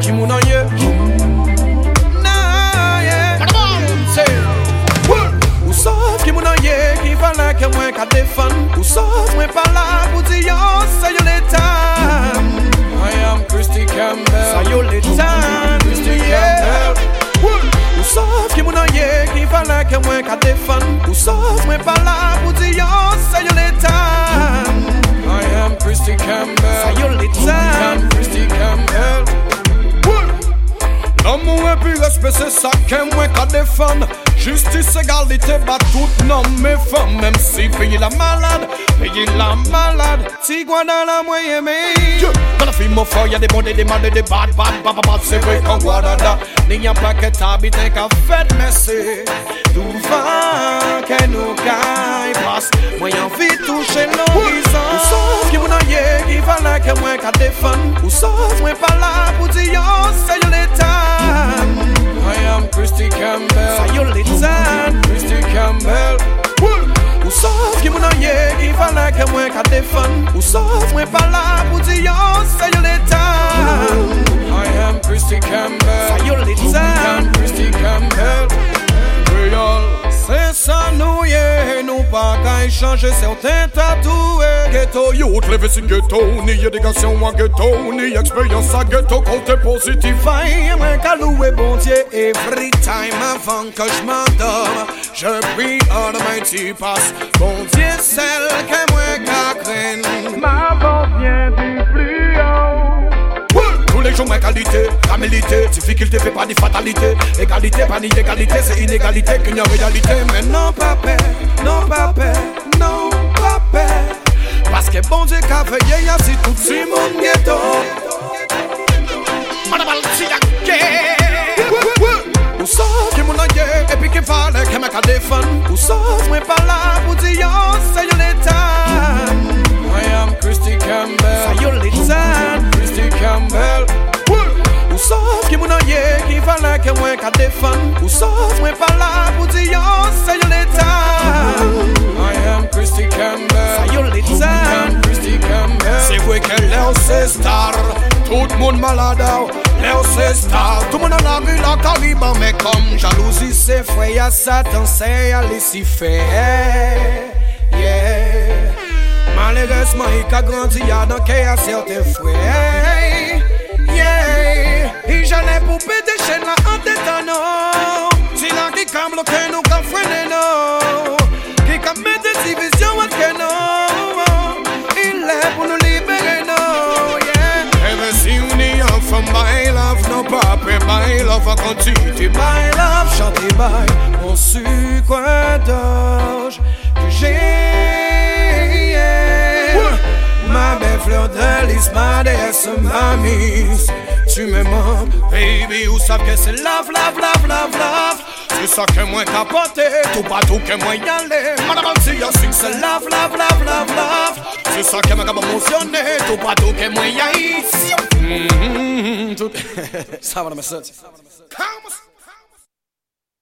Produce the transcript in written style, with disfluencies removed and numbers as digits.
qui moun en yeux. Ou sauf qui moun en yeux, qui fallait que moi qu'à défendre. Ou sauf moi pas là pour dire yo, ça y est l'état. I am Christy Campbell. Ça y est l'état, Christy Campbell. Ou sauf qui moun en yeux, qui fallait que moi qu'à défendre. Ou sauf moi pas là pour dire yo, ça y est l'état. I am Christy Campbell. Ça y est l'état, Christy Campbell. L'amour et puis respect, c'est ça qu'est moi qu'à défendre. Justice, égalité, bat toutes non mes femmes. Même si payer la malade, Tigua dans la moyenne, mais dans la film au fort, y'a des bons et des mal et des bad. C'est vrai qu'en Guadada, il n'y a pas que t'habites qu'à fait, mais c'est tout va que nous caille. Parce moi y'a envie de toucher l'horizon. Ou sauf qui m'en yé, qui fallait que moi qu'à défendre. Ou sauf moi pas là pour dire yo, c'est yo l'état. I am Christy Campbell. Ça y est l'état, Christy Campbell. Ou sauf qui m'en yé, qui fallait que moi qu'à défendre. Ou sauf moi pas là pour dire yo, ça y est l'état. I am Christy Campbell. Ça y est l'état, Christy Campbell. C'est ça nous yé, nous pas qu'à échanger certains tatoués. Ghetto youth, levé si ghetto, ni éducation à ghetto, ni expérience à ghetto, côté positif. Faille, moi qu'à louer bon Dieu, every time avant que je m'endorme, je prie Almighty passe, bon Dieu celle que moi qu'à craindre. Ma voix vient du plus haut. Tous les jours, ma qualité, camélité, difficulté fait pas de fatalité. Égalité, pas d'inégalité, c'est inégalité qu'il y a réalité. Mais non, pas paix, non, pas paix, non, pas paix. Parce que bon Dieu qu'a veillé, y'a si tout si mon ghetto. Ou sauf qui m'en a yé, et puis qu'il fallait que m'a qu'à défendre. Ou sauf, moi pas là pour dire yo, c'est yo l'état. I am Christy Campbell. Ça y est l'état, Christy Campbell. Ou sauf qui m'en a yé, qui fallait que moi qu'à défendre. Ou sauf moi pas là pour dire yo, c'est yo l'état. I am Christy Campbell. Ça y est l'état, Christy Campbell. C'est vrai que Léo c'est star, tout le monde malade. Léo c'est star, tout le monde en a vu la calibre. Mais comme jalousie c'est frais, y'a Satan, c'est à laisser faire. Yeah. Malheureusement, il a grandi dans qu'il certains frères. Yeah, et j'allais pour péter chaîne là en tétano. C'est là qui a bloqué nous, qui a freiné nous, qui a mis des divisions entre nous. Il est pour nous libérer nous. Yeah. Et bien si on est enfant, my love, non pas après my love, va continuer my love, chanter my mon sucre d'orge que j'ai. Ma belle fleur de lys, ma déesse, ma miss. Tu me mens, baby, ou savent que c'est love, love, love, love, love. C'est ça que moi capoté, tout partout que moi y aller. Madame si y'a sing, c'est love, love, love, love, love. C'est ça que moi capable mentionné, tout partout que moi y aille. Ça va dans ma sortie.